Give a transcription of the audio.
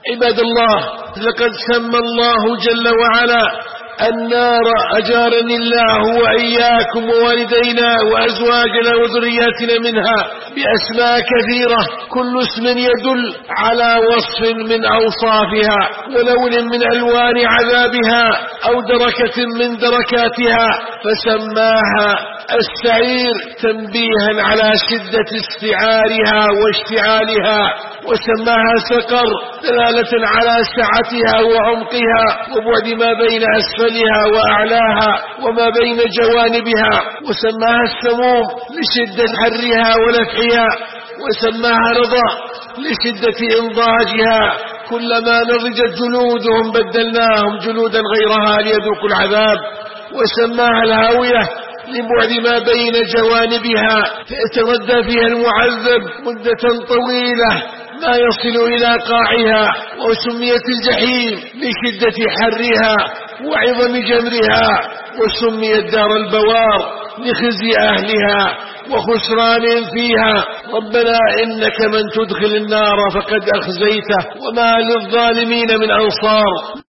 عباد الله، لقد سمى الله جل وعلا النار، أجارني الله وإياكم ووالدينا وأزواجنا وذرياتنا منها، بأسماء كثيرة، كل اسم يدل على وصف من أوصافها ولون من ألوان عذابها أو دركة من دركاتها، فسماها السعير تنبيها على شدة استعارها واشتعالها، وسماها سقر دلالة على سعتها وعمقها وبعد ما بين أسفلها وأعلاها وما بين جوانبها، وسماها السموم لشدة حرها ولفحها، وسماها رضا لشدة انضاجها، كلما نضجت جلودهم بدلناهم جلودا غيرها ليذوقوا العذاب، وسماها الهاوية لبعد ما بين جوانبها فيتردى فيها المعذب مدة طويلة ما يصل إلى قاعها، وسميت الجحيم لشدة حرها وعظم جمرها، وسميت دار البوار لخزي أهلها وخسران فيها. ربنا إنك من تدخل النار فقد أخزيته وما للظالمين من أنصار.